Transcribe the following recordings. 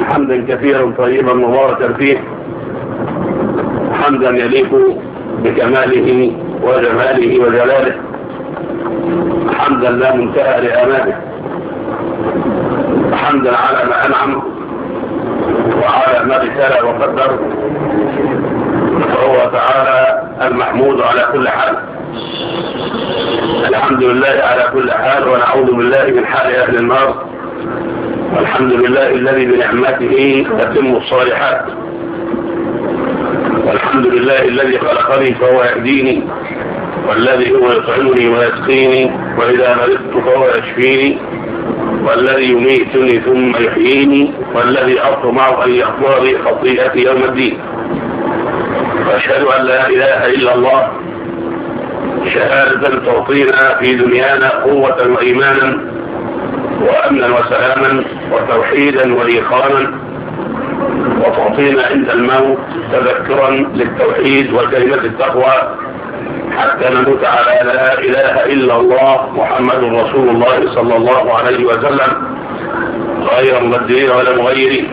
حمدا كثيرا طيبا مباركا فيه، حمدا يليق بكماله وجماله وجلاله، حمدا لا منتهى لآماله، حمدا على ما أنعم وعلى ما ابتلى وقدر، فهو تعالى المحمود على كل حال. الحمد لله على كل حال، ونعوذ بالله من حال أهل النار، والحمد لله الذي بنعمته تتم الصالحات، والحمد لله الذي خلقني فهو يهديني، والذي هو يطعمني ويسقيني، وإذا مرضت فهو يشفيني، والذي يميتني ثم يحييني، والذي أطمع أن يغفر لي خطيئتي يوم الدين. وأشهد أن لا إله إلا الله شهادة تعطينا في دنيانا قوة وإيمانا وأمنا وسلاما وتوحيدا وإيقانا، وتعطينا عند الموت تذكرا للتوحيد وكلمة التقوى حتى نموت على لا إله إلا الله محمد رسول الله صلى الله عليه وسلم غير مبدلين ولا مغيرين.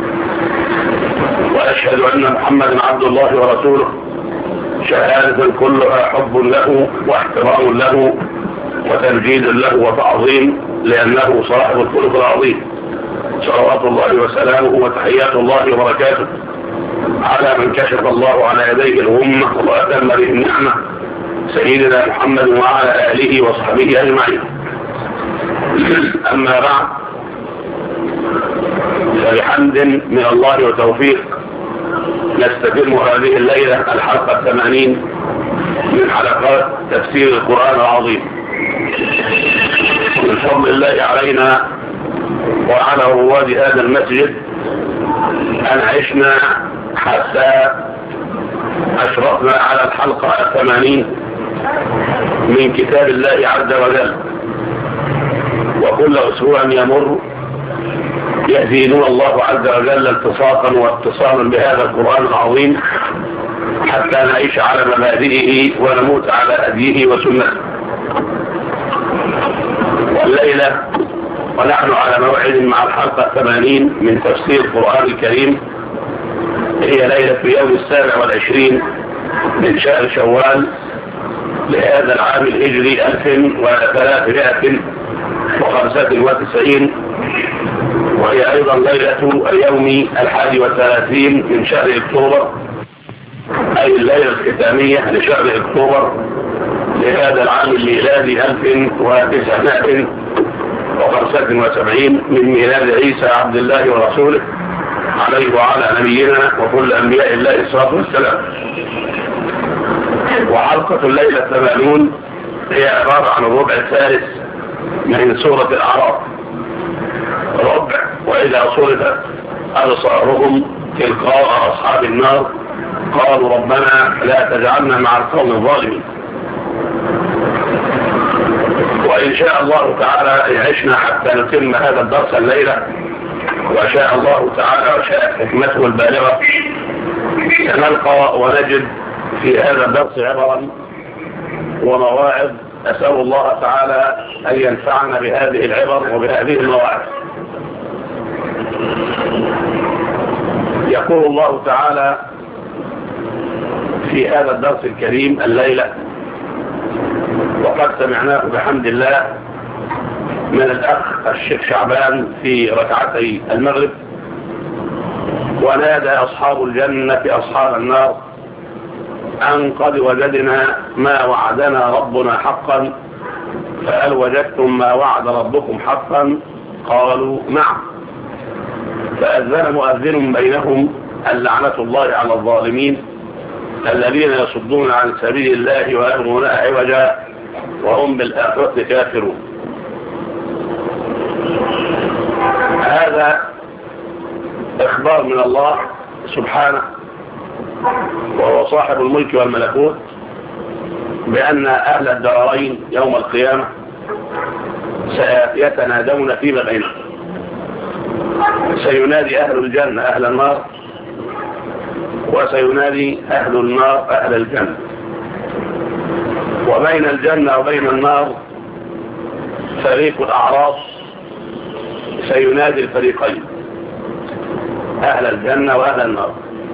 وأشهد أن محمدا عبد الله ورسوله شهادة كلها حب له واحترام له وتمجيد له وتعظيم، لأنه صاحب الخلق العظيم، صلوات الله وسلامه وتحيات الله وبركاته على من كشف الله على يديه الأمة وأتم به النعمة، سيدنا محمد وعلى آله وصحبه أجمعين. أما بعد، فبحمد من الله وتوفيق نستتم هذه الليلة الحلقة 80 من حلقات تفسير القرآن العظيم. من فضل الله علينا وعلى رواد هذا المسجد أن عشنا حتى أشرفنا على الحلقة 80 من كتاب الله عز وجل، وكل أسبوع يمر يهدينا الله عز وجل التصاقا واتصالا بهذا القرآن العظيم حتى نعيش على مبادئه ونموت على هديه وسنته. والليلة ونحن على موعد مع الحلقة 80 من تفسير القرآن الكريم، هي ليلة يوم 27 من شهر شوال لهذا العام الهجري 1395، وهي أيضا ليلة اليوم 31 من شهر أكتوبر، أي الليلة الختامية لشهر أكتوبر لهذا العام الميلادي 1975 من ميلاد عيسى عبد الله ورسوله عليه وعلى نبينا وكل أنبياء الله الصلاة والسلام. وحلقة الليلة 80 هي عبارة عن الربع الثالث من سورة الأعراف، ربع وإذا صرفت أبصارهم تلقاء أصحاب النار قالوا ربنا لا تجعلنا مع القوم الظالمين. وإن شاء الله تعالى يعشنا حتى نتم هذا الدرس الليلة، وشاء الله تعالى وشاء حكمته البالغة سنلقى ونجد في هذا الدرس عبرا ومواعظ. أسأل الله تعالى أن ينفعنا بهذه العبر وبهذه المواعظ. يقول الله تعالى في هذا الدرس الكريم الليلة، وقد سمعناه بحمد الله من الأخ الشيخ شعبان في ركعتي المغرب، ونادى أصحاب الجنة أصحاب النار أن قد وجدنا ما وعدنا ربنا حقا، فهل وجدتم ما وعد ربكم حقا؟ قالوا نعم. فأذن مؤذن بينهم اللعنة الله على الظالمين الذين يصدون عن سبيل الله ويبغونها عوجا وهم بالآخرة كافرون. هذا إخبار من الله سبحانه وهو صاحب الملك والملكوت بأن أهل الدارين يوم القيامة سيتنادون فيما بينهم، سينادي أهل الجنة أهل النار، وسينادي أهل النار أهل الجنة، وبين الجنة وبين النار فريق الأعراف سينادي الفريقين، أهل الجنة وأهل النار.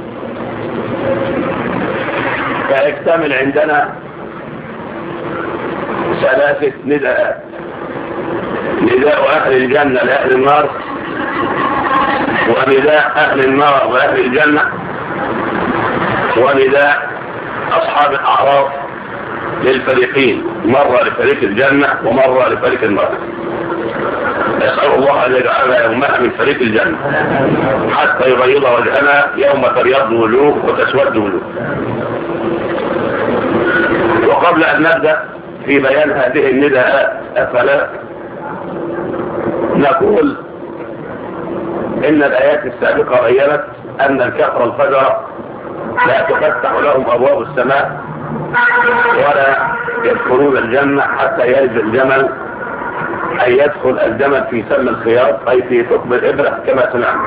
فيكتمل عندنا 3 نداءات: نداء أهل الجنة لأهل النار، ونداء أهل النار وأهل الجنة، ونداء أصحاب الأعراف للفريقين، مرة لفريق الجنة ومرة لفريق النار. نسأل الله أن يجعلنا يومها من فريق الجنة حتى يبيض وجهنا يوم تبيض وجوه وتسود وجوه. وقبل أن نبدأ في بيان هذه النداءات الثلاث نقول إن الآيات السابقة بيّنت أن الكفر الفجر لا تفتح لهم أبواب السماء ولا يدخلون الجنة حتى يلج الجمل، أي يدخل الجمل في سم الخياط، أي في ثقب الإبرة كما سمعنا.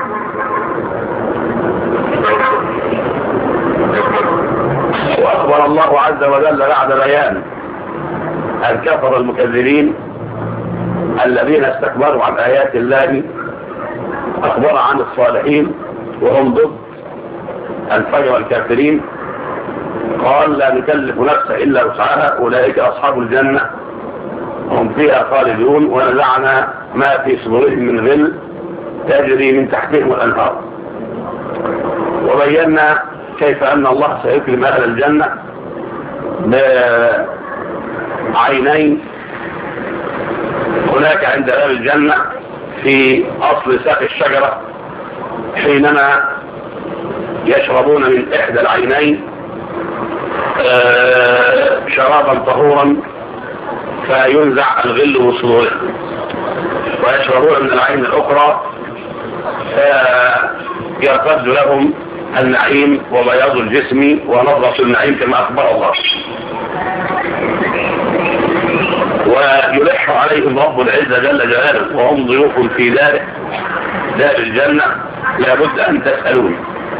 وأخبر الله عز وجل بعد بيان الكفر المكذبين الذين استكبروا عن آيات الله، أخبر عن الصالحين وهم ضد الفجر الكافرين. قال: لا نكلف نفسا إلا وسعها، أولئك أصحاب الجنة هم فيها خالدون، ونزعنا ما في صدورهم من غل تجري من تحتهم الأنهار. وبينا كيف أن الله سيكرم أهل الجنة بعينين هناك عند باب الجنة في أصل ساق الشجرة، حينما يشربون من إحدى العينين شرابا طهورا فينزع الغل من صدورهم، ويشربون من العين الأخرى فيرتد لهم النعيم وبياض الجسم ونظرة النعيم كما أخبر الله. ويلح عليهم رب العزة جل جلاله وهم ضيوف في دار الجنة: لابد أن تسألون.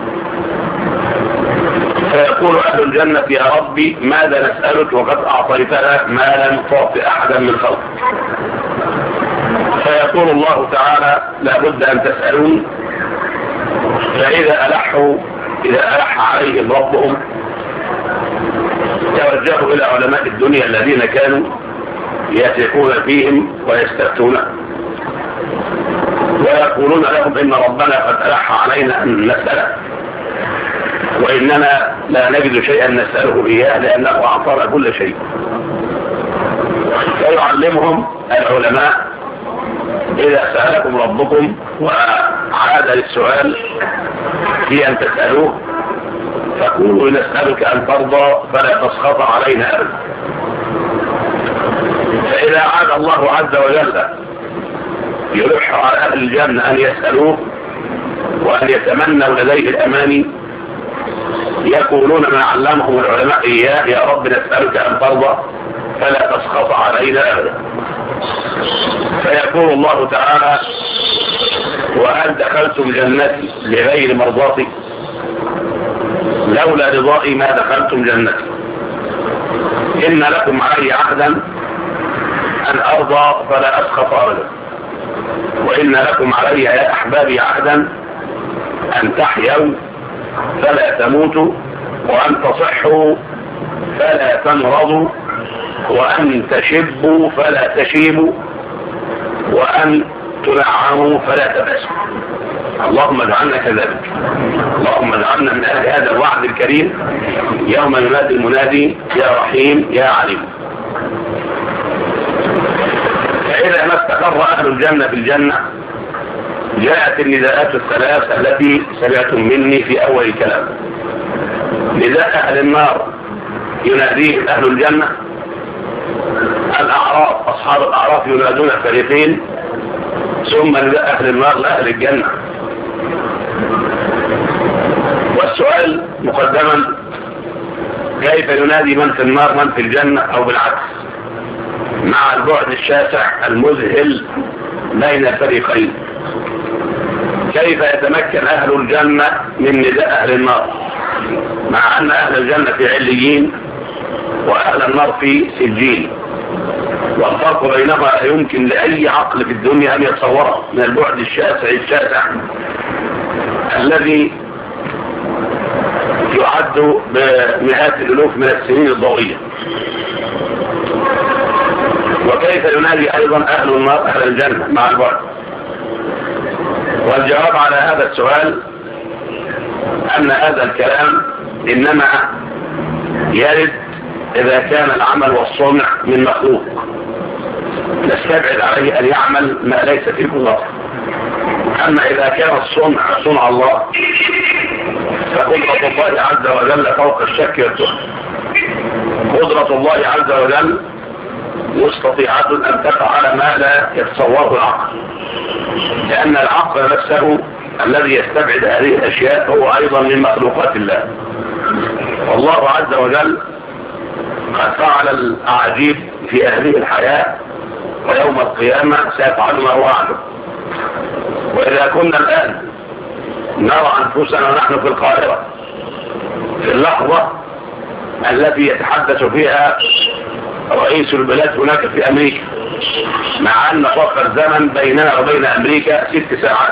فيقول أهل الجنة: يا ربي ماذا نسألك وقد أعطيتنا ما لم تعط أحدا من خلقك؟ فيقول الله تعالى: لابد أن تسألون. فإذا ألح عليهم ربهم توجهوا إلى علماء الدنيا الذين كانوا يثقون فيهم ويستفتون، ويقولون لهم: إن ربنا قد ألح علينا أن نسأله، وإننا لا نجد شيئا نسأله إياه لأنه أعطانا كل شيء. فيعلمهم العلماء: إذا سألكم ربكم وعاد للسؤال في أن تسألوه فقولوا: نسألك أن ترضى فلا تسخط علينا أبدا. فإذا عاد الله عز وجل يلح على أهل الجنة أن يسألوه وأن يتمنوا لديه الأماني، يقولون ما علمهم العلماء إياه: يا رب نسألك أن ترضى فلا تسخط علينا أبدا. فيقول الله تعالى: وهل دخلتم جنتي لغير مرضاتي؟ لولا رضائي ما دخلتم جنتي. إن لكم علي عهدا أن أرضى فلا أسخط أبدا، وإن لكم علي يا أحبابي عهدا أن تحيوا فلا تموتوا، وأن تصحوا فلا تمرضوا، وأن تشبوا فلا تشيبوا، وأن تنعموا فلا تبأسوا. اللهم اجعلنا كذلك. اللهم اجعلنا من أهل هذا الوعد الكريم يوم ينادي المنادي: يا رحيم يا عليم. فإذا ما استقر أهل الجنة في الجنة جاءت النداءات الثلاث التي سمعتم مني في أول الكلام. نداء أهل النار يناديهم أهل الجنة، الأعراف أصحاب الأعراف ينادون فريقين، ثم نداء أهل النار لأهل الجنة. والسؤال مقدما: كيف ينادي من في النار من في الجنة، أو بالعكس، مع البعد الشاسع المذهل بين الفريقين؟ كيف يتمكن أهل الجنة من نداء أهل النار مع أن أهل الجنة في عليين وأهل النار في سجين؟ والفرق بينهما لا يمكن لأي عقل في الدنيا أن يتصوره من البعد الشاسع الذي يعد بمئات الالوف من السنين الضوئية. وكيف ينادي ايضا اهل النار اهل الجنة مع البعد؟ والجواب على هذا السؤال ان هذا الكلام انما يرد اذا كان العمل والصنع من مخلوق نستبعد عليه ان يعمل ما ليس فيه قدرة. اما اذا كان الصنع صنع الله فقدرة الله عز وجل فوق الشك والتهم. قدرة الله عز وجل مستطيعة ان تفعل ما لا يتصوره العقل، لان العقل نفسه الذي يستبعد هذه الاشياء هو ايضا من مخلوقات الله. والله عز وجل قد فعل الاعاجيب في هذه الحياة، ويوم القيامة سيفعل ما هو عنه. واذا كنا الان نرى انفسنا نحن في القاهرة في اللحظة التي يتحدث فيها رئيس البلاد هناك في امريكا، مع ان فرق الزمن بيننا وبين امريكا 6 ساعات،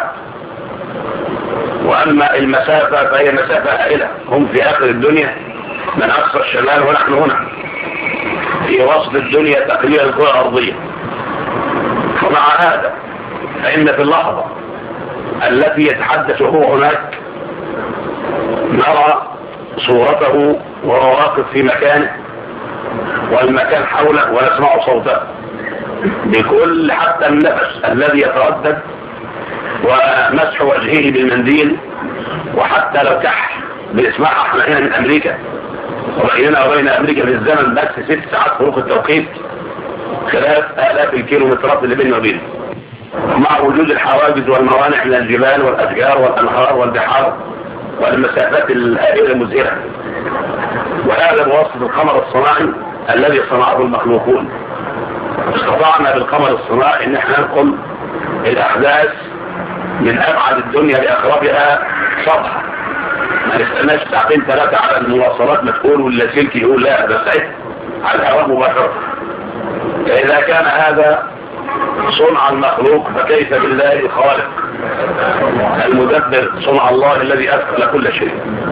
واما المسافة فهي مسافة هائلة. هم في اخر الدنيا من اقصى الشمال ونحن هنا في وسط الدنيا تقريبا الكرة الارضية. ومع هذا فإن في اللحظة التي يتحدث هو هناك نرى صورته وهو واقف في مكانه والمكان حوله ونسمع صوته بكل حتى النفس الذي يتردد ومسح وجهه بالمنديل، وحتى لو كح بنسمعها احنا هنا من امريكا، وبيننا وبين امريكا في الزمن بس 6 ساعات فروق التوقيت خلاف آلاف الكيلومترات اللي بيننا وبينه، مع وجود الحواجز والموانع من الجبال والأشجار والأنهار والبحار والمسافات الهائلة المزهرة. وهذا بواسطة القمر الصناعي الذي صنعه المخلوقون. استطعنا بالقمر الصناعي ان احنا ننقل الأحداث من أبعد الدنيا لأقربها سطحا، ما نستناش 2 3 على المواصلات ما تقول واللاسلكي يقول لا ده سعيد على الهواء مباشرة. فإذا كان هذا صنع المخلوق فكيف بالله الخالق المدبر صنع الله الذي أدخل كل شيء؟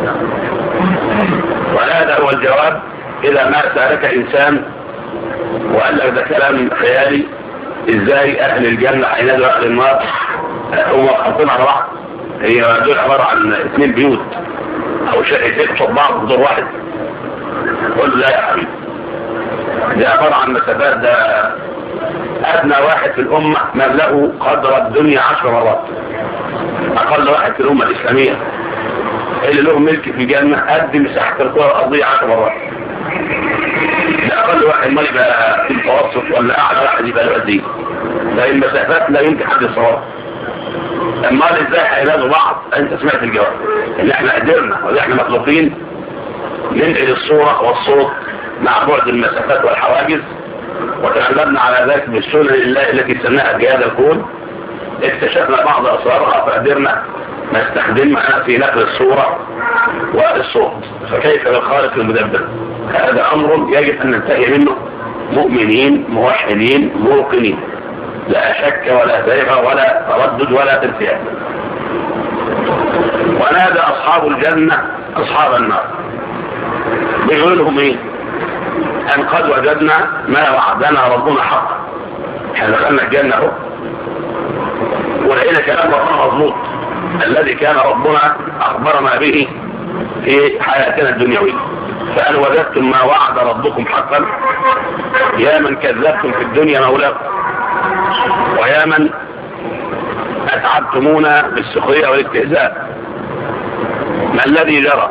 وهذا هو الجواب إذا ما سألك إنسان وقال لك ده كلام خيالي، إزاي أهل الجنة هينادوا أهل النار هم خاطين على بعض؟ هي دول عبارة عن 2 بيوت أو شقتين قصاد بعض في دور واحد. قل له لا يا حبيبي، ده عبارة عن مسافات، ده أدنى واحد في الأمة مبلغه قدر الدنيا 10 مرات. أقل واحد في الأمة الإسلامية اللي له ملك في الجنة قد مساحة الكرة الأرضية 10 مرات. ده أقل واحد ما يبقى في المتوسط، ولا أعلى واحد يبقى له قد إيه؟ ده المسافات لا يمكن حد يصورها. أما إزاي هينادوا بعض؟ أنت سمعت الجواب إن إحنا قدرنا وإن إحنا مطلوبين ننقل الصورة والصوت مع بعد المسافات والحواجز، وتغلبنا على ذلك بالسنن الله التي سناها جهاد الكون. اكتشفنا بعض أسرارها فقدرنا نستخدمها في نقل الصورة والصوت. فكيف بالخالق المدبر؟ هذا أمر يجب أن ننتهي منه مؤمنين موحدين موقنين، لا شك ولا زيغ ولا تردد ولا ترتياب. ونادى أصحاب الجنة أصحاب النار، بيقول لهم إيه؟ أن قد وجدنا ما وعدنا ربنا حقا. احنا دخلنا الجنة اهو ولقينا كلام ربنا مظبوط الذي كان ربنا أخبرنا به في حياتنا الدنيوية. فأن وجدتم ما وعد ربكم حقا يا من كذبتم في الدنيا مولاكم، ويا من أتعبتمونا بالسخرية والاستهزاء، ما الذي جرى؟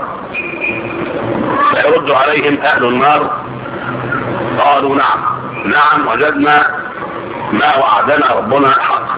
فيرد عليهم أهل النار قالوا نعم وجدنا ما وعدنا ربنا حقا.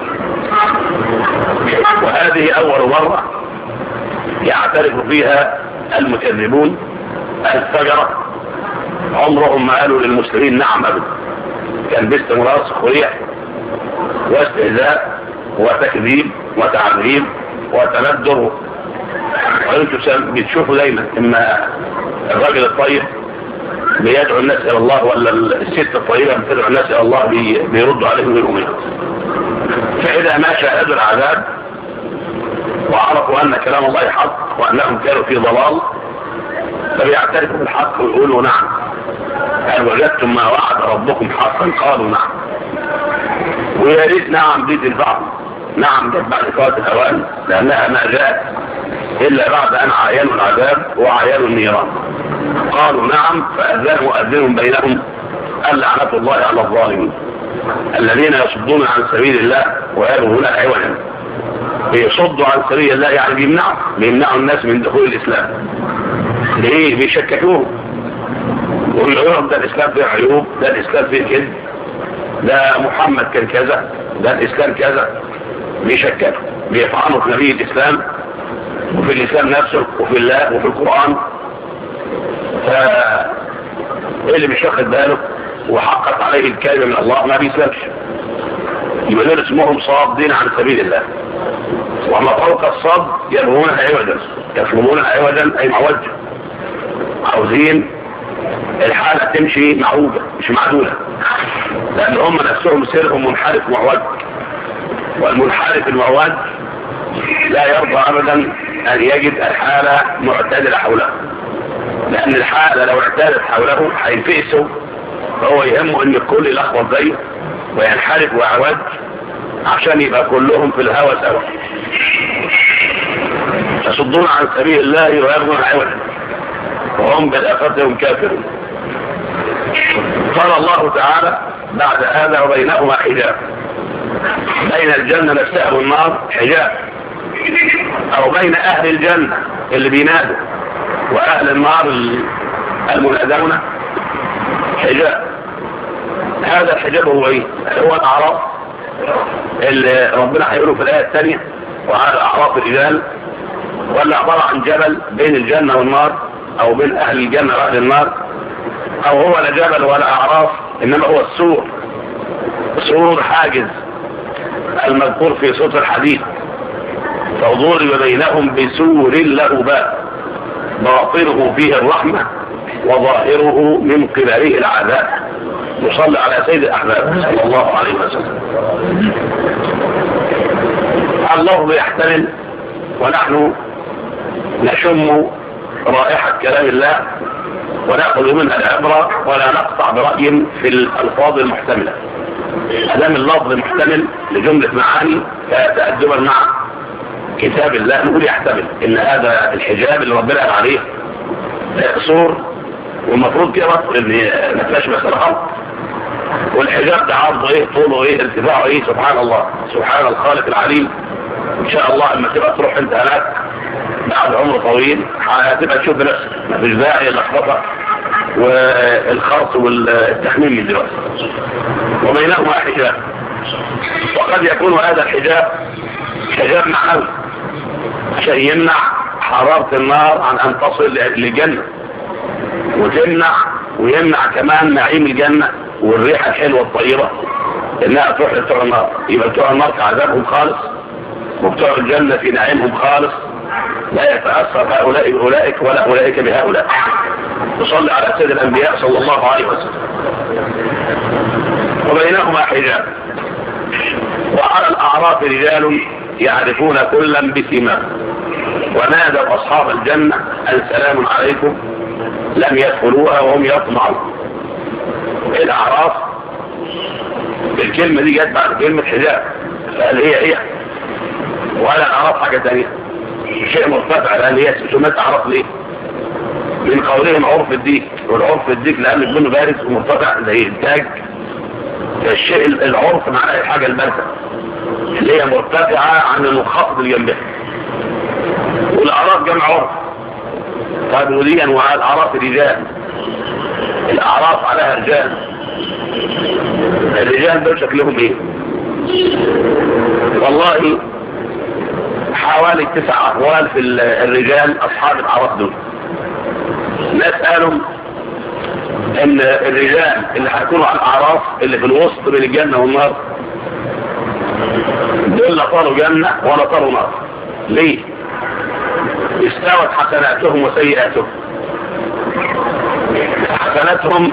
وهذه أول مرة يعترف فيها المكذبون الفجرة، عمرهم ما قالوا للمسلمين نعم أبدا، كان باستمرار سخرية واستهزاء وتكذيب وتعذيب وتندر. وانتم بتشوفوا دايما اما الراجل الطيب بيدعو الناس الى الله، ولا الست الطيبة بتدعو الناس الى الله بيردوا عليهم بالأمين. فإذا ما شاهدوا العذاب وعرفوا أن كلام الله حق وأنهم كانوا في ضلال، فبيعترفوا بالحق ويقولوا نعم. هل وجدتم ما وعد ربكم حقا؟ قالوا نعم. ويا ريت نعم دي تنفع، نعم جت بعد فوات الأوان، لأنها ما جاءت إلا بعد أن عاينوا العذاب وعاينوا النيران. قالوا نعم، فأذن مؤذن بينهم اللعنة الله على الظالمين الذين يصدون عن سبيل الله ويبغون عوجا. بيصدوا عن سبيل الله يعني بيمنعوا الناس من دخول الإسلام. ليه؟ بيشككوهم ويقولوا لهم ده الإسلام فيه عيوب، ده الإسلام فيه كذب، ده محمد كان كذا، ده الإسلام كذا. بيشككوا، بيطعنوا في نبي الإسلام وفي الإسلام نفسه وفي الله وفي القرآن. اللي مش واخد باله وحقق عليه الكلمة من الله ما بيسلمش. يبقى دول اسمهم صادين عن سبيل الله. وما فوق الصد يبغونها عوجا، يطلبونها عوجا أي معوجة، عاوزين الحالة تمشي معوجة مش معدولة، لأن هم نفسهم سيرهم منحرف معوج، والمنحرف المعوج لا يرضى أبدا أن يجد الحالة معتدلة حوله، لأن الحالة لو اعتدت حوله هينفئسوا، فهو يهمه أن الكل يلخبط زيه وينحرف وعوج عشان يبقى كلهم في الهوى سوا. يصدون عن سبيل الله ويبغون عوجا وهم بالآخرة كافرون. قال الله تعالى بعد هذا وبينهما حجاب، بين الجنة نفسها والنار حجاب، أو بين أهل الجنة اللي بينادوا وأهل النار المنادون حجاب. هذا الحجاب هو ايه؟ هو الأعراف اللي ربنا هيقوله في الآية الثانية، وهذا أعراف الرجال، ولا عبارة عن جبل بين الجنة والنار، أو بين أهل الجنة وأهل النار، أو هو لا جبل ولا أعراف، إنما هو السور، سور حاجز المذكور في سورة الحديد. فضرب بينهم بسور له باب باطنه فيه الرحمة وظاهره من قبله العذاب. نصلي على سيد الأحباب صلى الله عليه وسلم. الله يحتمل ونحن نشم رائحة كلام الله ونأخذ منها العبرة ولا نقطع برأي في الألفاظ المحتملة. أدام اللفظ محتمل لجملة معاني فتأدبا مع كتاب الله نقول يحتمل إن هذا الحجاب اللي ربنا قال عليه سور، والمفروض كده إن ما فيهاش مسألة خلق، والحجاب ده عرضه ايه، طوله ايه، ارتفاعه ايه. سبحان الله، سبحان الخالق العليم. ان شاء الله لما تبقى تروح انت هناك بعد عمر طويل هتبقى تشوف بنفسك، مفيش داعي للخبطه والخرط والتحميم من دلوقتي. وبينهما حجاب، وقد يكون هذا الحجاب حجاب معنوي عشان يمنع حرارة النار عن ان تصل للجنة، وتمنع ويمنع كمان نعيم الجنة والريحة الحلوة الطيبة انها تروح لبتوع النار. يبقى بتوع النار في عذابهم خالص، وبتوع الجنة في نعيمهم خالص، لا يتأثر هؤلاء بأولئك ولا أولئك بهؤلاء. تصلي على سيد الأنبياء صلى الله عليه وسلم. وبينهما حجاب، وعلى الأعراف رجال يعرفون كلا بسيماهم ونادوا أصحاب الجنة أن سلام عليكم لم يدخلوها وهم يطمعون. الأعراف الكلمة دي جت بعد كلمة حجاب، فقال هي ولا الأعراف حاجة تانية، شيء مرتفع، لأن هي سمات أعراف ليه؟ من قولهم عرف الديك، والعرف الديك لأن البن بارز ومرتفع زي التاج. الشيء العرف معناه الحاجة البارزة اللي هي مرتفعة عن المنخفض اللي جنبها، والأعراف جمع عرف. طيب وديا وعلى الأعراف رجال، الأعراف عليها رجال، الرجال دول شكلهم ايه؟ والله حوالي 9 أقوال في الرجال أصحاب الأعراف دول. ناس قالوا ان الرجال اللي هيكونوا على الأعراف اللي في الوسط بين الجنة والنار دول لا طاروا جنة ولا طاروا نار. ليه؟ استوت حسناتهم وسيئاتهم. حسناتهم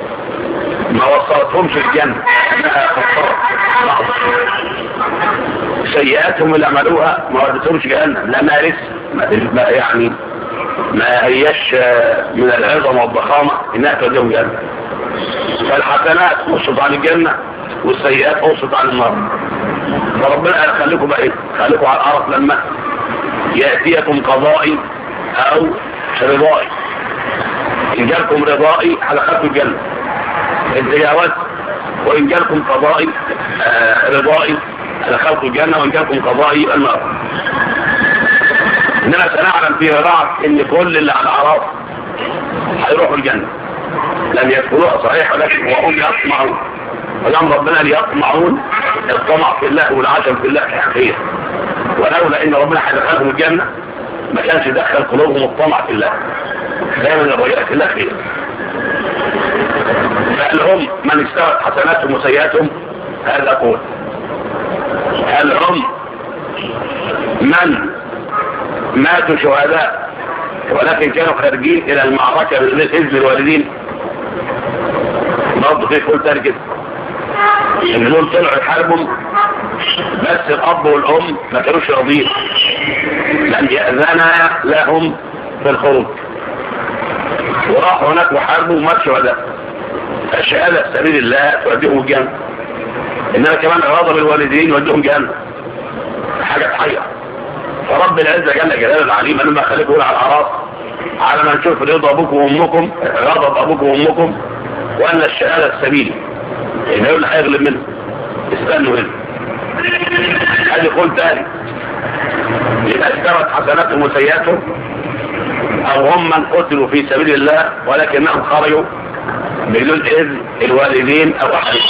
ما وصلتهمش الجنة، انها خسرت سيئاتهم اللي عملوها ما ودتهمش جهنم، لا ما لسه يعني ما هيش من العظم والضخامة انها توديهم جهنم. فالحسنات وصلت عن الجنة والسيئات وصلت عن النار. فربنا قال خليكم بقى ايه؟ خليكم على الارض لما يأتيكم قضائي او رضائي. ان جالكم رضائي هدخلكم الجنة التجاوز، وان جالكم قضائي رضائي هدخلكم الجنة، وان جالكم قضائي النار. اننا سنعلم فيما بعد ان كل اللي على الاعراف هيروحوا الجنة، لم يدخلوها صحيح ولكن وهم يطمعون. ولم ربنا ليطمعون الطمع في الله والعشم في الله حقيقة، ولولا ان ربنا هيدخلهم الجنة ما كانش يدخل قلوبهم الطمع في الله، دائما الرجاء في الله خير. فهل هم من استوت حسناتهم وسيئاتهم؟ هذا قول. هل هم من ماتوا شهداء ولكن كانوا خارجين الى المعركة بإذن الوالدين؟ برضه في قول تاني كده ان دول طلعوا يحاربهم بس الاب والام ما كانوش راضيين، لم يأذنا لهم في الخروج، وراحوا هناك وحاربوا وماتوا شهداء. الشهادة في سبيل الله توديهم الجنة، انما كمان غضب الوالدين يوديهم جنة، حاجة تحير. فرب العزة جل جلاله العليم لما خليكم على الاعراف على ما نشوف رضا ابوكم وامكم، غضب ابوكم وامكم، وان الشهادة السبيل ان هو اللي هيغلب منه. استنوا هنا هذه قول تاني، يبقى استوت حسناتهم وسيئاتهم، او هم من قتلوا في سبيل الله ولكنهم خرجوا بدون اذن الوالدين او احدهم.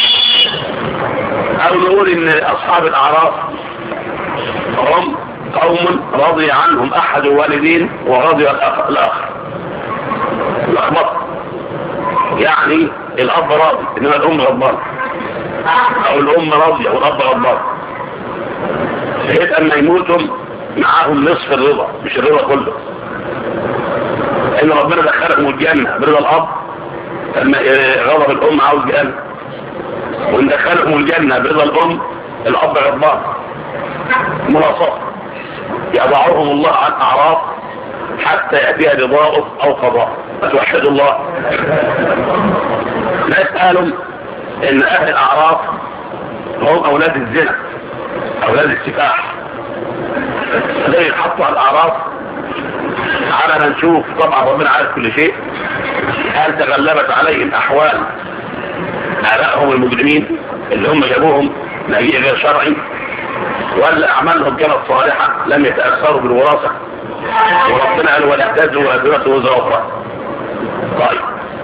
او نقول ان اصحاب الاعراف هم قوم رضي عنهم احد الوالدين ورضي الاخر. لخبطه، يعني الاب راضي انما الام غضبانه، او الام راضيه والاب غضبان، بحيث ان يموتوا معاهم نصف الرضا مش الرضا كله. ان ربنا دخلهم الجنه برضا الاب، غضب الام عاوز جنه، وان دخلهم الجنه برضا الام الاب غضبان. مناصفه يضعهم الله عن اعراف حتى ياتيها رضاؤه او قضاءه. توحد الله. ناس قالوا ان اهل الاعراف هم اولاد الزنا، اولاد السفاح، ده يتحطوا على الاعراف على ما نشوف. طبعا ربنا عارف كل شيء. هل تغلبت عليهم احوال ابائهم المجرمين اللي هم جابوهم نبي غير شرعي، ولا اعمالهم كانت صالحه لم يتاثروا بالوراثه؟ وربنا قال ولا تزر وازره وزر اخرى. طيب،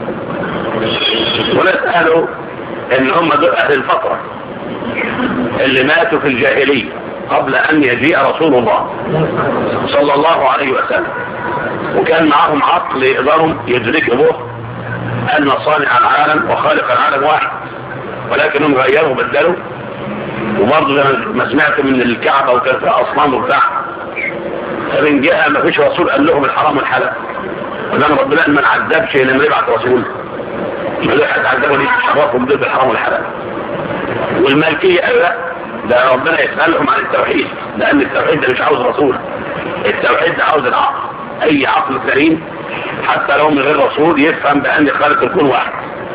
وناس قالوا ان هم دول اهل الفتره اللي ماتوا في الجاهليه قبل ان يجيء رسول الله صلى الله عليه وسلم، وكان معهم عقل يقدروا يدركوا به ان صانع العالم وخالق العالم واحد، ولكنهم غيروا وبدلوا. وبرضه ما سمعت من الكعبه وكان فيها اصنام وبتاع، فمن جهه ما فيش رسول قال لهم الحرام والحلال، ولما ربنا ما عذبش لما يبعث رسول ما له حد عذبه ليه شرفهم ضد الحرام والحلال. والمالكيه قال لا، ده ربنا يسالهم عن التوحيد، لان التوحيد ده مش عاوز رسول، التوحيد ده عاوز العقل. اي عقل سليم حتى لو من غير رسول يفهم بان خالق الكون واحد،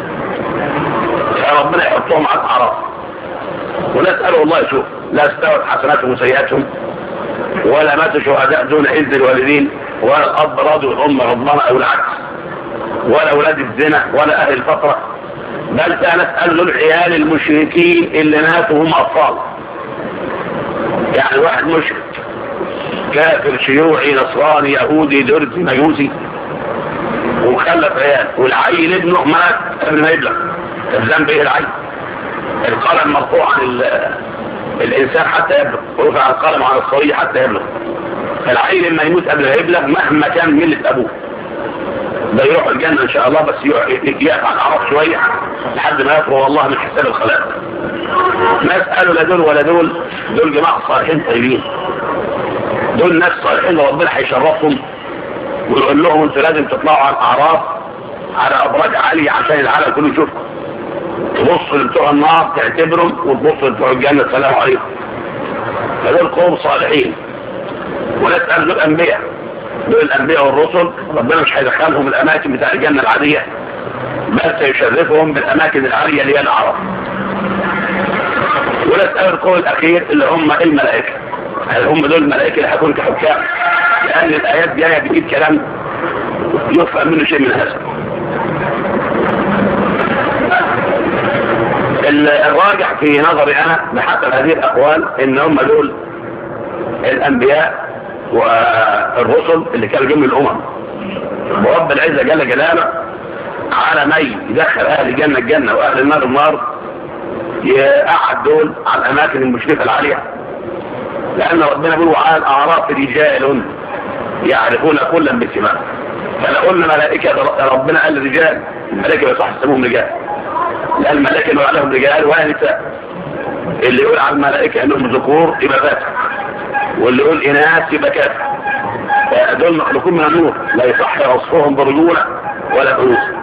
فربنا يحطهم على الاعراف. ونسأل الله شوف لا استوت حسناتهم وسيئاتهم، ولا ماتوا شهداء دون اذن الوالدين، ولا الاب راضي والام غضبانه او العكس، ولا اولاد الزنا ولا اهل الفتره، بل كانت قالوا العيال المشركين اللي ماتوا هم اطفال. يعني واحد مشرك كافر شيوعي نصراني يهودي درزي مجوسي وخلف عيال، والعيل ابنه مات قبل ما يبلغ، الذنب ايه العيل؟ القلم مرفوع عن الانسان حتى يبلغ، ورفع القلم عن الصبي حتى يبلغ. فالعيل لما يموت قبل ما يبلغ مهما كان ملة ابوه ده يروح الجنة ان شاء الله، بس يقف عن عرف شوية لحد ما يفرغ والله من حساب الخلائق. ناس قالوا لا دول ولا دول، دول جماعة صالحين طيبين، دول ناس صالحين ربنا هيشرفهم ويقول لهم انتوا لازم تطلعوا على الاعراف على ابراج عالية عشان العالم كله يشوفكم، تبصوا لبتوع النار تعتبرهم وتبصوا لبتوع الجنة السلام عليكم. فدول قوم صالحين. ونسأل دول الأنبياء، دول الأنبياء والرسل ربنا مش هيدخلهم الأماكن بتاع الجنة العادية، بل سيشرفهم بالأماكن العالية اللي هي الأعراف. ونسأل القول الأخير اللي هم الملائكة، هل هم دول الملائكة اللي هيكونوا كحكام؟ لأن الآيات جاية بتجيب كلام يفهم منه شيء من هذا. الراجح في نظري أنا بحسب هذه الأقوال إن هم دول الأنبياء والرسل اللي كانوا جم الأمم، ورب العزة جل جلاله على ما يدخل أهل الجنة الجنة وأهل النار النار يقعد دول على الأماكن المشرفة العالية، لأن ربنا بيقول وعلى الأعراف رجال يعرفون كلا بسمائهم. فلو قلنا ملائكة ربنا قال رجال، الملائكة يصح يسموهم رجال، لأن الملائكة اللي عليهم رجال ونساء. اللي يقول على الملائكة أنهم ذكور يبقى فاسق، واللي يقول إناث يبقى كافر. دول مخلوقون من النور، لا يصح وصفهم برجولة ولا أنوثة.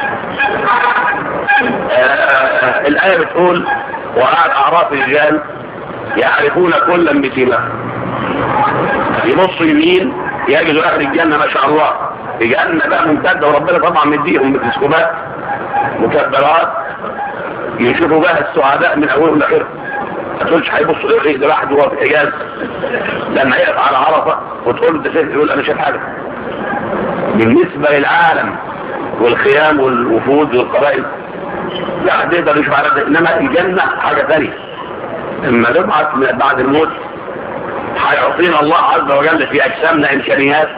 الآية بتقول وعلى أعراف الرجال يعرفون كلا بسمائهم. يبصوا يمين يجدوا أهل الجنة ما شاء الله الجنة بقى ممتدة، وربنا طبعا مديهم بتلسكوبات مكبرات يشوفوا بقى السعداء من أولهم لآخرهم. ما تقولش هيبصوا إيه ده واحد هو في الحجاز لما يقف على عرفة وتقول أنت شايف، يقول أنا شايف حاجة. بالنسبة للعالم والخيام والوفود والقبائل لا حد يقدر يشوف على ده، إنما الجنة حاجة ثانية. لما نبعث بعد الموت هيعطينا الله عز وجل في أجسامنا إمكانيات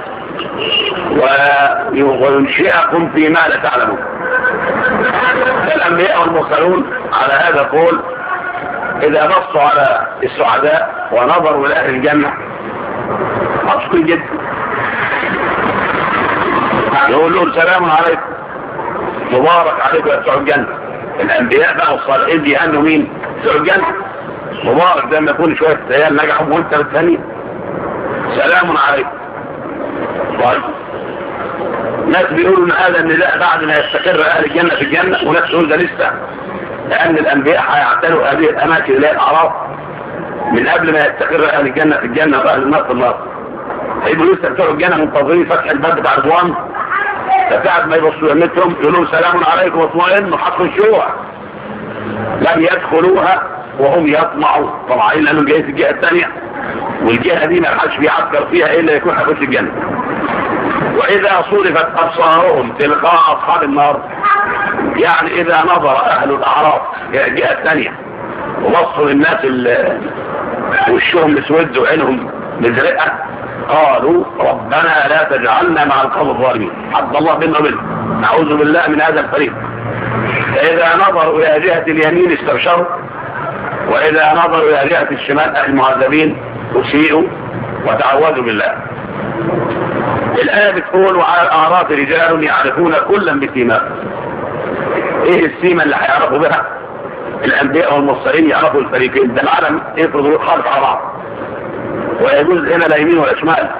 وينشئكم فيما لا تعلمون. الأنبياء والمرسلون على هذا القول إذا بصوا على السعداء ونظروا إلى أهل الجنة مبسوطين جدا، يقولون سلام عليكم مبارك عليكم يا بتوع الجنة. الأنبياء بقى والصالحين بيهنوا مين؟ بتوع الجنة. مبارك زي ما يكون شوية عيال نجحوا وانت بالثانية سلام عليكم. طيب ناس بيقولوا ان هذا النداء بعد ما يستقر اهل الجنة في الجنة، وناس تقول ده لسه، لان الانبياء هيعتنوا هذه الاماكن اللي هي الاعراف من قبل ما يستقر اهل الجنة في الجنة واهل النار في النار. هيبقوا لسه بتوع الجنة منتظرين فتح الباب بتاع رضوان، فساعة ما يبصوا يمتهم يقولوا سلام عليكم واطمئنوا حقوا الشوع. لم يدخلوها وهم يطمعوا طبعا لانهم جايين في الجهة الثانية، والجهة دي ما حدش بيعسكر فيها الا يكون هيخش الجنة. واذا صرفت ابصارهم تلقاء اصحاب النار، يعني اذا نظر اهل الاعراف الى الجهة الثانية وبصوا للناس وشهم مسود وعينهم مزرقة قالوا ربنا لا تجعلنا مع القوم الظالمين، حد الله بيننا وبينهم، نعوذ بالله من هذا الفريق. فاذا نظروا الى جهة اليمين استبشروا، واذا نظروا الى جهة الشمال المعذبين اسيئوا وتعوذوا بالله. الآية بتقول وعلى الأعراف رجال يعرفون كلا بسيماهم. ايه السيمة اللي هيعرفوا بها؟ الأنبياء والمرسلين يعرفوا الفريقين. ده العالم يفرضوا خالص على بعض، ويجوز هنا لا يمين ولا شمال،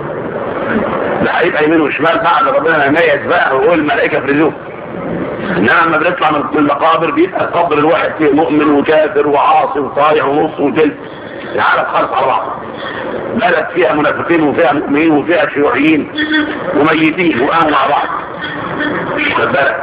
لا هيبقى يمين وشمال بعد ربنا ما يميز بقى ويقول الملائكة فرزوه. انما لما بنطلع من المقابر بيبقى قبر الواحد فيه مؤمن وكافر وعاصي وطايع ونص وتلت، العالم خالص على بعض. بلد فيها منافقين وفيها مؤمنين وفيها شيوعيين وميتين وقاموا مع بعض. بلد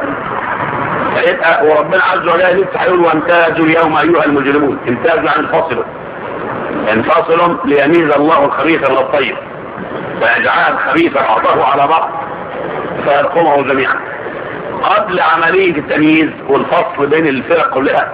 فيبقى وربنا عز وجل لسه هيقول وامتازوا اليوم ايها المجرمون. امتازوا يعني انفصلوا، انفصلوا ليميز الله الخبيث من الطيب فيجعل الخبيث بعضه على بعض فيرقمه جميعا. قبل عملية التمييز والفصل بين الفرق كلها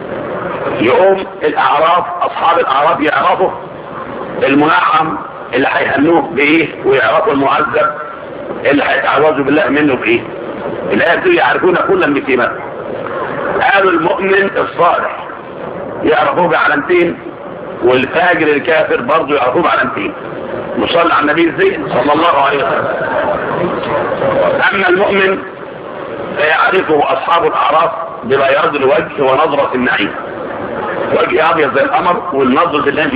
يقوم الأعراف أصحاب الأعراف يعرفوا المنعم اللي هيهنوه بإيه، ويعرفوا المعذب اللي هيتعوذوا بالله منه بإيه. الآية دي يعرفون كلا بسيماهم. قالوا المؤمن الصالح يعرفوه بعلامتين، والفاجر الكافر برضه يعرفوه بعلامتين. نصلي على النبي الزين صلى الله عليه وسلم. أما المؤمن فيعرفه أصحاب الأعراف ببياض الوجه ونظرة النعيم. وجه أبيض زي القمر، والنظرة اللي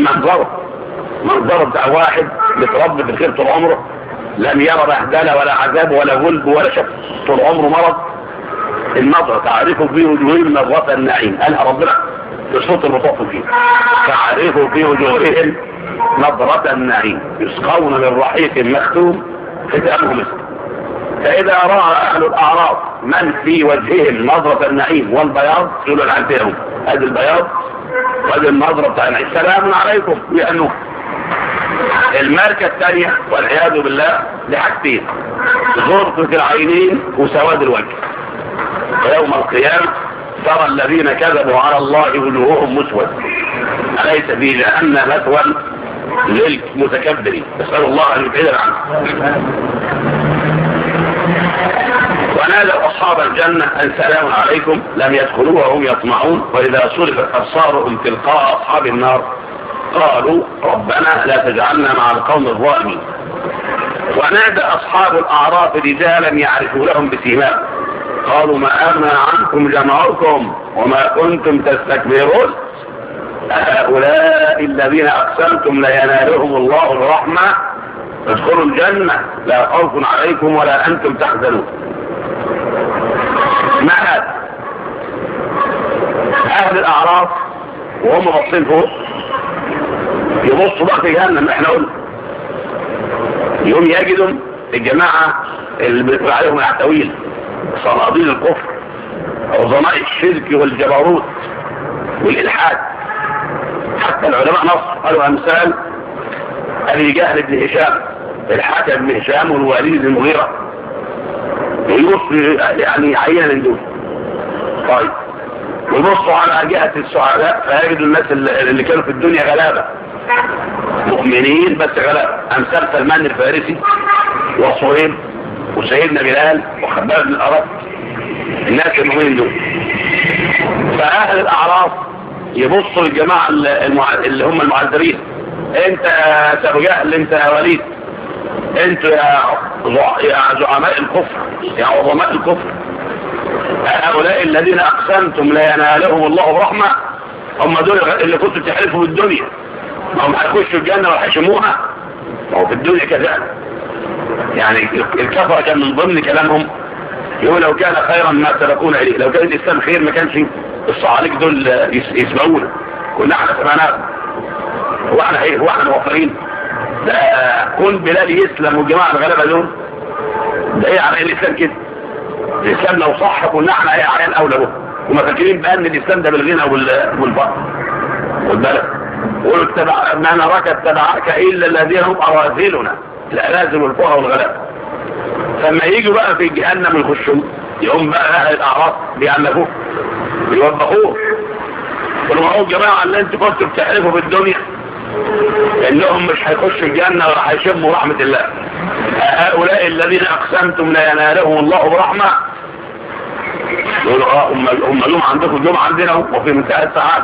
منظره بتاع واحد متربي في الخير طول عمره، لم يرى بهدله ولا عذاب ولا غلب ولا شك، طول عمره مرض. النظرة تعرفه في وجوههم نظرة النعيم. قالها ربنا بصوت المطففين تعرفوا في وجوههم نظرة النعيم يسقون من رحيق مختوم ختامه مسك. فإذا رأى أهل الأعراف من في وجههم نظرة النعيم والبياض يقولوا العنتهم هذا البياض وهذه النظرة بتاع النعيم سلام عليكم لأنه الماركة الثانية والعياذ بالله لحاجتين غرفة العينين وسواد الوجه. ويوم القيامة ترى الذين كذبوا على الله وجوههم مسود أليس في جهنم مثوى للمتكبرين نسأل الله أن يبعدنا عنه. ونادى أصحاب الجنة أن سلام عليكم لم يدخلوها وهم يطمعون وإذا صرفت أبصارهم تلقاء أصحاب النار قالوا ربنا لا تجعلنا مع القوم الظالمين. ونادى أصحاب الأعراف رجالا يعرفونهم بسيماهم قالوا ما أغنى عنكم جمعكم وما كنتم تستكبرون هؤلاء الذين أقسمتم لينالهم الله الرحمة ادخلوا الجنة لا خوف عليكم ولا أنتم تحزنون. ما هذا أهل الأعراف وهم باصين فوق يبصوا بقى في جهنم احنا قلنا يوم يجدوا الجماعة اللي بيقول عليهم العتاويل صناديد الكفر عظماء الشرك والجبروت والإلحاد. حتى العلماء نصر قالوا أمثال أبي جهل بن هشام الحكم بن هشام والوليد بن المغيرة ويبص يعني عينة من دول. طيب ويبصوا على جهة السعداء فيجدوا الناس اللي كانوا في الدنيا غلابة مؤمنين بس غلابة أمثال سلمان الفارسي وصهيب وسيدنا بلال وخباب بن الأرض الناس المؤمنين دول. فأهل الأعراف يبصوا للجماعة اللي هم المعذبين انت يا ابو جهل انت يا وليد انتوا يا زعماء الكفر يا عظماء الكفر هؤلاء الذين اقسمتم لا ينالهم الله برحمة هم دول اللي كنتوا تحلفوا بالدنيا ما هم هيخشوا الجنة وهيحشموها. هو في الدنيا كذلك يعني الكفر كان من ضمن كلامهم يقول لو كان خيرا ما سبقونا اليه لو كان الاسلام خير ما كانش الصعاليك دول يسبقونا كنا احنا ثمانات هو احنا موفرين. ده كون بلال يسلم والجماعة الغلبة دول ده ايه على الاسلام كده الاسلام لو صح كنا احنا ايه عين اولى به وما فاكرين بان الاسلام ده بالغنى والفقر والبلد قولوا ما نراك اتبعك الا الذين هم اراذلنا الألازم والفقر والغلبة. فلما يجوا بقى في جهنم يخشوا يقوم بقى اهل الاعراف بيعنفوه بيوبخوه قالوا هو الجماعة اللي انتوا كنتوا بتحلفوا بالدنيا انهم مش هيخشوا الجنة ولا هيشموا رحمة الله هؤلاء الذين اقسمتم لا ينالهم الله برحمة يقولوا هم اليوم عندكم اليوم عندنا وفي منتهى السعادة.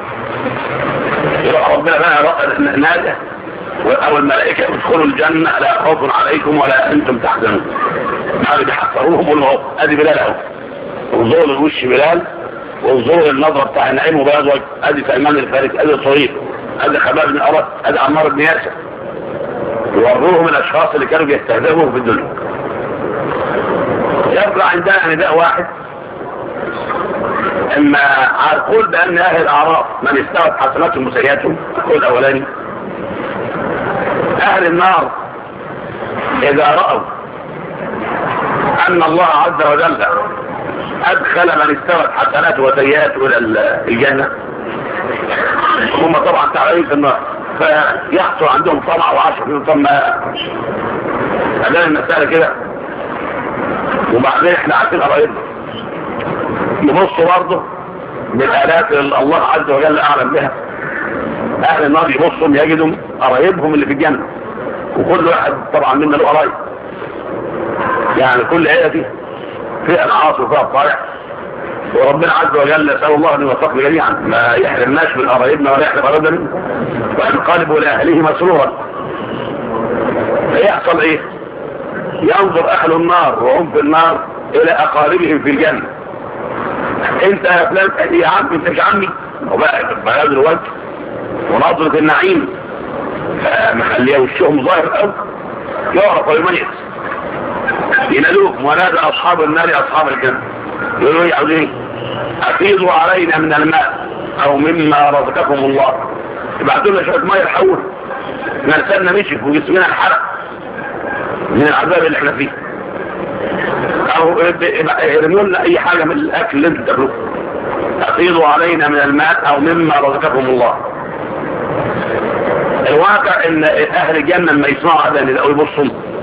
يروح ربنا بقى نادى او الملائكة ادخلوا الجنة لا خوف عليكم ولا انتم تحزنون. قالوا بيحصروهم والموت ادي بلال اهو وانظروا للوش بلال وانظروا للنظرة بتاع النعيم وبياض وجه ادي سلمان الفارسي ادي صهيب ادي خباب بن الأرض ادي عمار بن ياسر يوروهم الاشخاص اللي كانوا بيستهزئوا في الدنيا. يبقى عندنا نداء واحد اما هنقول بان اهل الاعراف من استوت حسناتهم وسيئاتهم القول الاولاني اهل النار اذا رأوا ان الله عز وجل ادخل من استوت حسناته وسيئاته الى الجنة هم طبعا تعالين في النار فيحصل عندهم طمع وعشق فيهم ثم أدان المسألة كده. وبعدين احنا عارفين قرايبنا يبصوا برضه بالآلات اللي الله عز وجل أعلم بها. أهل النار يبصوا يجدوا قرايبهم اللي في الجنة وكل واحد طبعا منا له قرايب يعني كل عيلة دي فيها العاصي وفيها الطالع وربنا عز وجل يسأل الله أن يوفقنا جميعا ما يحرمناش من قرايبنا ولا يحرم قرايبنا منه وينقلب لأهله مسرورا. فيحصل ايه؟ ينظر أهل النار وهم في النار إلى أقاربهم في الجنة. انت يا فلان يا عم انت مش عمي وبقى بهذا الوجه ونظرة النعيم مخليه وشهم ظاهر قوي يعرف ويميز. ينادوهم ونادى أصحاب النار أصحاب الجنة يقولوا ايه عاوزين افيضوا علينا من الماء او مما رزقكم الله. يبعتوا لنا شويه ميه نحول، نرسلنا نشف وجسمنا انحرق من العذاب اللي احنا فيه، او يرموا لنا اي حاجه من الاكل اللي انتوا تاكلوه. افيضوا علينا من الماء او مما رزقكم الله. الواقع ان اهل الجنه لما يسمعوا هذا او يبصوا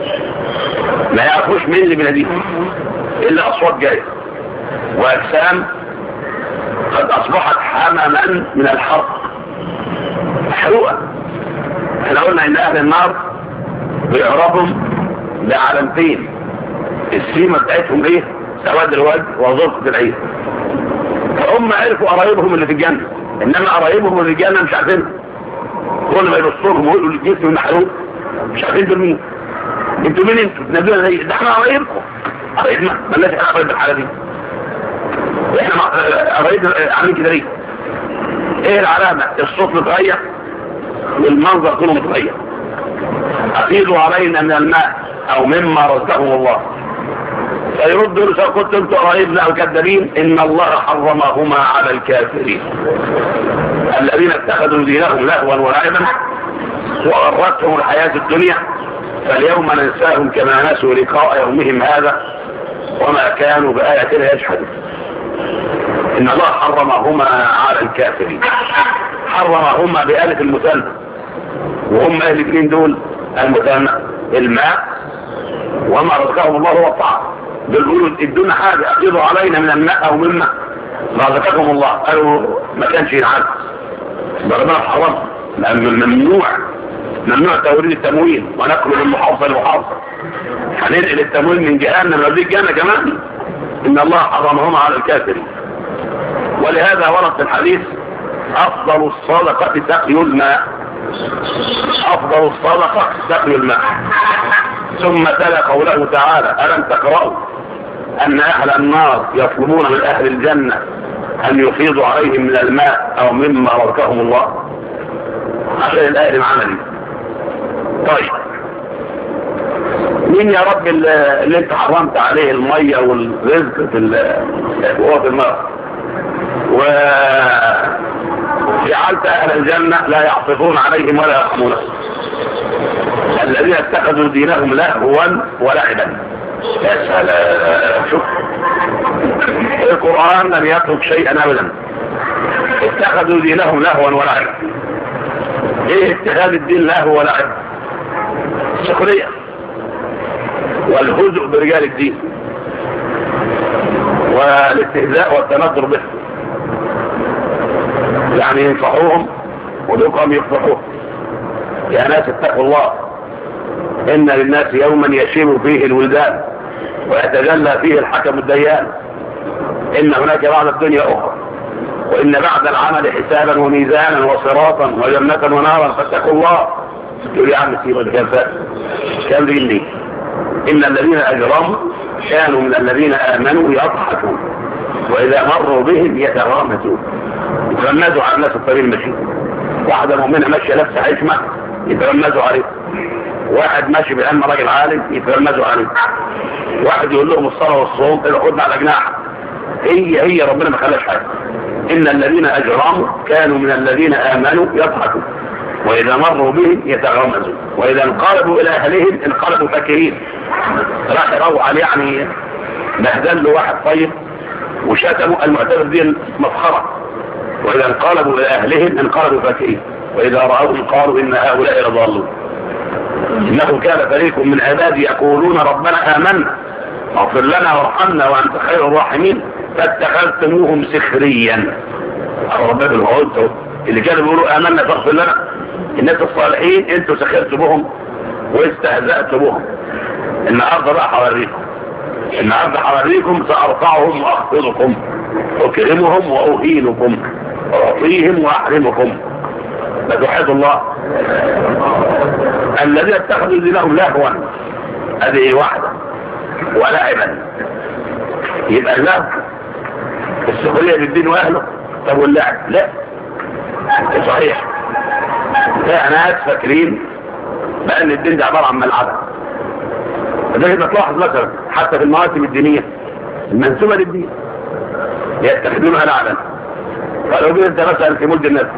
ما يعرفوش مين اللي بيناديهم الا اصوات جايه واجسام قد اصبحت حمما من الحرق محروقه. احنا قلنا ان اهل النار بيعرفهم بعلامتين، السيمه بتاعتهم ايه؟ سواد الوجه وظلقه العين. فهم عرفوا قرايبهم اللي في الجنه، انما قرايبهم اللي في الجنه مش عارفين. كل ما يبصوا لهم ويقولوا الجسم محروق مش عارفين دول مين. انتوا مين انتوا؟ تنادونا زي ده احنا قرايبكم. قرايبنا مالناش احنا قرايب الحاله دي. احنا قرايب عاملين كده ليه؟ ايه العلامه؟ الصوت متغير والمنظر كله متغير. افيضوا علينا من الماء او مما رزقهم الله. فيردوا لو كنتم انتم قرايبنا او كذابين ان الله حرمهما على الكافرين الذين اتخذوا دينهم لهوا ولعبا وغرتهم الحياه الدنيا فاليوم ننساهم كما نسوا لقاء يومهم هذا وما كانوا بآياتنا يجحدون. ان الله حرمهما على الكافرين. حرمهما بآلة المثنى، وهم الاثنين دول المثنى الماء وما رزقهم الله هو الطعام. بيقولوا ادونا حاجه افيضوا علينا من الماء او مما رزقكم الله. قالوا ما كانش ينعاد ربنا حرمه، لانه ممنوع توريد التموين ونقله من محافظه لمحافظه. هننقل التموين من جهنم لهذه الجنه كمان. ان الله حرمهما على الكافرين. ولهذا ورد في الحديث افضل الصدقه سقي الماء. افضل الصدقه سقي الماء. ثم تلا قوله تعالى ألم تقرأوا أن أهل النار يطلبون من أهل الجنة أن يفيضوا عليهم من الماء أو مما رزقهم الله. عشان الآية العملي. طيب مين يا رب اللي انت حرمت عليه المية والرزق وهو في النار وجعلت أهل الجنة لا يعطفون عليهم ولا يرحمونهم الذين اتخذوا دينهم لهوا ولعبا. يا سلام. شوف القرآن لم يترك شيئا ابدا. اتخذوا دينهم لهوا ولعبا. ايه اتخاذ الدين لهو ولعب؟ السخرية والهزء برجال الدين والاستهزاء والتنظر به. يعني ينصحوهم ودوكم يفضحوهم. يا ناس اتقوا الله إن للناس يوما يشيب فيه الولدان ويتجلى فيه الحكم الديان. إن هناك بعد الدنيا أخرى وإن بعد العمل حسابا وميزانا وصراطا وجنة ونارا فاتقوا الله. يقول يا عم سيبا الكفاء كان لي إن الذين أجرموا كانوا من الذين آمنوا يضحكون وإذا مروا بهم يتغامزون. يتغمزوا على الناس الطريق المشي. واحدة مؤمنة ماشية لابسة حشمة يتغمزوا عليه. واحد ماشي بعلم راجل عالم يتغمزوا عليه. واحد يقول لهم الصلاة والصوم خدنا على جناح. هي ربنا ما خلاش حاجة. إن الذين أجرموا كانوا من الذين آمنوا يضحكون وإذا مروا بهم يتغمزون وإذا انقلبوا إلى أهلهم انقلبوا فاكرين. راح يروح عليه يعني بهدل له واحد طيب وشتموا المعتبر دي مفخرة. وإذا انقلبوا إلى أهلهم انقلبوا فاكرين وإذا رأوهم قالوا إن هؤلاء لضالون. إنه كان فريق من عبادي يقولون ربنا آمنا اغفر لنا وارحمنا وأنت خير الراحمين فاتخذتموهم سخريا. ربنا بالغلط اللي كانوا بيقولوا آمنا فاغفر لنا الناس الصالحين انتوا سخرتوا بهم واستهزأتوا بهم. النهارده بقى حواريكم سأرفعهم وأخفضكم أكرمهم وأهينكم أعطيهم وأحرمكم. فتوحدوا الله. الذين اتخذوا دينهم لهوا هذه واحدة ولعبا. يبقى اللهو السخرية بالدين وأهله. طب واللعب لا صحيح. لا ناس فاكرين بأن الدين ده عبارة عن ملعبة. لذلك تلاحظ مثلا حتى في المواسم الدينية المنسوبة للدين يتخذونها لعبا فلو جيت انت مثلا في مولد النبي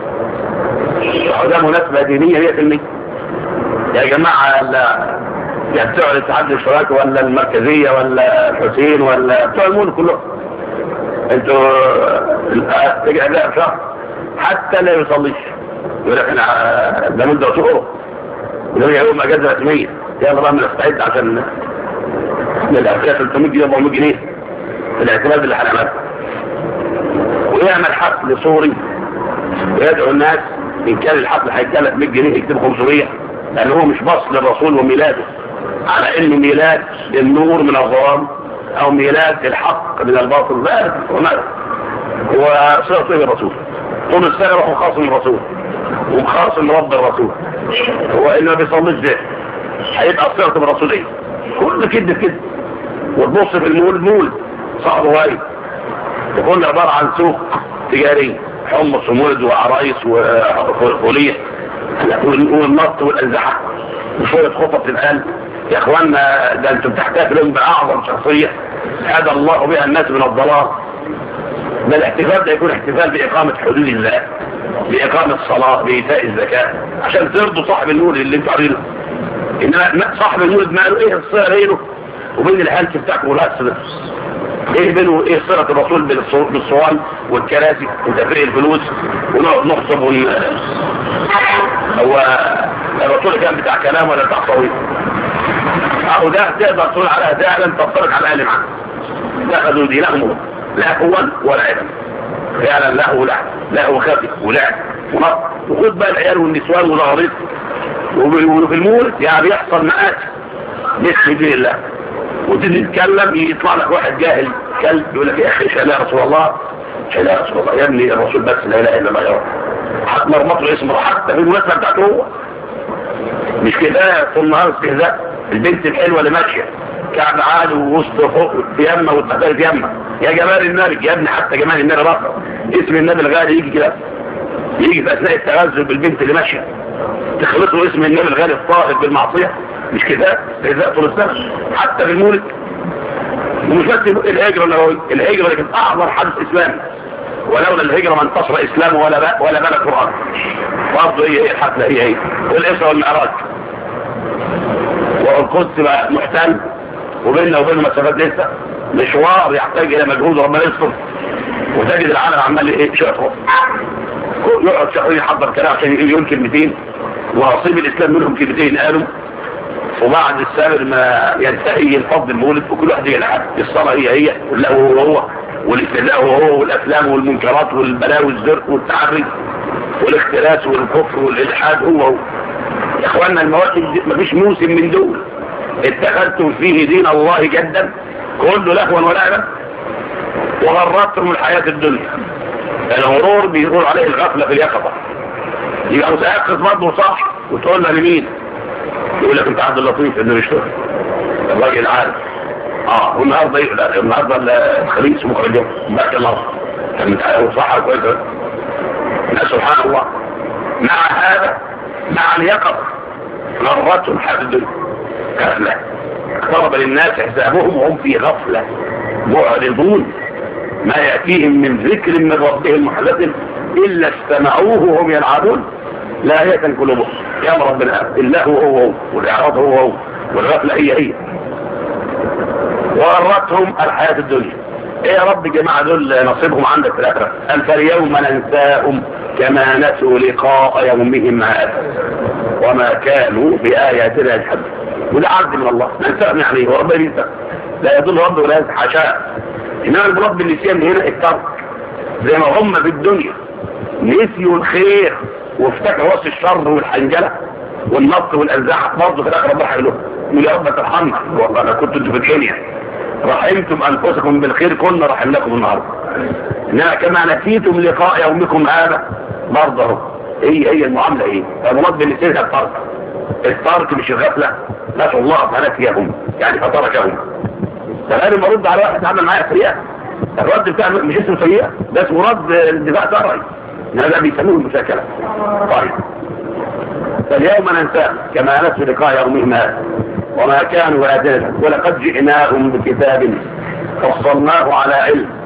ده مناسبة دينية 100%. يا جماعة يا بتوع الاتحاد الاشتراكي ولا المركزية ولا الحسين ولا بتوع المولد كلهم، انتوا تجي اداء شهر حتى لا يصليش يقول لك انا ده مولد رسول الله يوم اجازة رسمية، يلا بقى نستعد عشان للأفكار 300 جنيه 400 جنيه الاعتماد اللي هنعمله، ويعمل حفل صوري ويدعو الناس. ان كان الحفل هيتكلف 100 جنيه يكتبوا 500، لان هو مش بص للرسول وميلاده على انه ميلاد للنور من الظلام او ميلاد الحق من الباطل، لا هو صلة بالرسول طول السنة روح مخاصم الرسول ومخاصم رب الرسول، هو انه ما بيصليش ده هيبقى صلة بالرسول ايه؟ كل كده كده. وتبص في المولد مولد صعب وايد، وكل عبارة عن سوق تجاري حمص ومولد وعرايس وفولية والنط والأنزحة وشوية خطط الآن. يا اخوانا ده انتم تحتفلون بأعظم شخصية هذا الله بها الناس من الضلال. ده الاحتفال ده يكون احتفال بإقامة حدود الله، بإقامة الصلاة، بإيتاء الزكاة، عشان ترضوا صاحب المولد اللي انتوا عارفينه. انما صاحب المولد ماله ايه الصلة بينه وبين الهلك بتاعكم والهلس ده؟ ايه بينه ايه صلة الرسول بالصوان والكراسي وتفريق الفلوس ونقعد نخصب هو الرسول كان بتاع كلام ولا بتاع صويت؟ او ده تقدر تقول على ده لن تفترق على الاهل معه. دخلوا دينهم لا هو ولا علم، فعلا لا هو لعب، لا هو خفي ولعب ونط. وخد بقى العيال والنسوان والغريض وفي المولد يعني يحصل مآت باسم دين الله، وتيجي تتكلم يطلع لك واحد جاهل كلب يقول لك يا اخي شهد يا رسول الله، شهد يا رسول الله يا ابني الرسول بس لا اله الا الله يا رب. هتمرمط له اسمه حتى في المناسبه بتاعته هو. مش كده طول النهار استهزاء. البنت الحلوه اللي ماشيه كعب عالي ووسط فوق في يمه والتقارب في يمه، يا جمال النبي يا ابني حتى جمال النبي بقى اسم النبي الغالي يجي كده، يجي في اثناء التغزل بالبنت اللي ماشيه تخلص له اسم النبي الغالي الطاهر بالمعصيه. مش كده استهزاء طول السنه حتى في المولد. ومش بس الهجره النبويه، الهجره اللي كانت اعظم حدث اسلامي، ولولا الهجره ما انتصر اسلام ولا بنى قران. برضه هي الحفله هي والاسره والمعراج. والقدس بقى محتل وبيننا وبينه مسافات لسه مشوار يحتاج الى مجهود ربنا يستر. وتجد العالم عمال ايه شقه يقعد شهرين يحضر كلام عشان يقول كلمتين، ونصيب الاسلام منهم كلمتين قالوا. وبعد السابر ما ينتهي الفضل المولد وكل واحد يلعب الصلاه هي واللهو هو والاستهزاء هو والافلام والمنكرات والبلاوي والزرق والتعري والاختلاس والكفر والالحاد هو. يا اخوانا المواسم مفيش موسم من دول اتخذتم فيه دين الله جدا كله لهوا ولعبا وغرتهم الحياه الدنيا. الغرور بيقول عليه الغفله في اليقظه. يبقى متيقظ برضه صح وتقول له لمين؟ يقول لك انت عبد اللطيف انه يشتغل الراجل عارف. والنهارده الخميس مخرج باقي الله كان متعاون صح كويس. سبحان الله. مع هذا مع اليقظه غرتهم حياه الدنيا غفله. اقترب للناس حسابهم وهم في غفله معرضون ما ياتيهم من ذكر من ربهم محدث الا استمعوه وهم يلعبون لاهية قلوبهم. يا ربنا الله هو والاعراض هو والغفله هي وغرتهم الحياه الدنيا. ايه يا رب جماعه دول نصيبهم عندك في الاخره؟ قال فاليوم ننساهم كما نسوا لقاء يومهم هذا وما كانوا باياتنا يجحدون. وده عرض من الله. ننساهم يعني هو ربنا ينسى لا يضل رب ولا ينسى حاشاه. انما الرب النسيان هنا الترك زي ما هم في الدنيا نسيوا الخير وافتكروا وصف الشر والحنجله والنط والانزاح برضه في الاخر ربنا هيقول لهم يا رب ترحمنا والله انا كنت انتوا في الدنيا رحمتم انفسكم بالخير كنا رحمناكم النهارده. انما كما نسيتم لقاء يومكم هذا برضه هي المعامله ايه؟ المراد بالنسيان الترك مش الغفله. نسوا الله فنسيهم يعني فتركهم. فانا برد على واحد عمل معايا سيئه الرد بتاع مش اسمه سيئه ده اسمه رد الدفاع شرعي. هذا بيسموه المشاكله. طيب فاليوم ننساهم كما نسوا لقاء يومهم هذا وما كانوا آتنا ولقد جئناهم بكتاب فصلناه على علم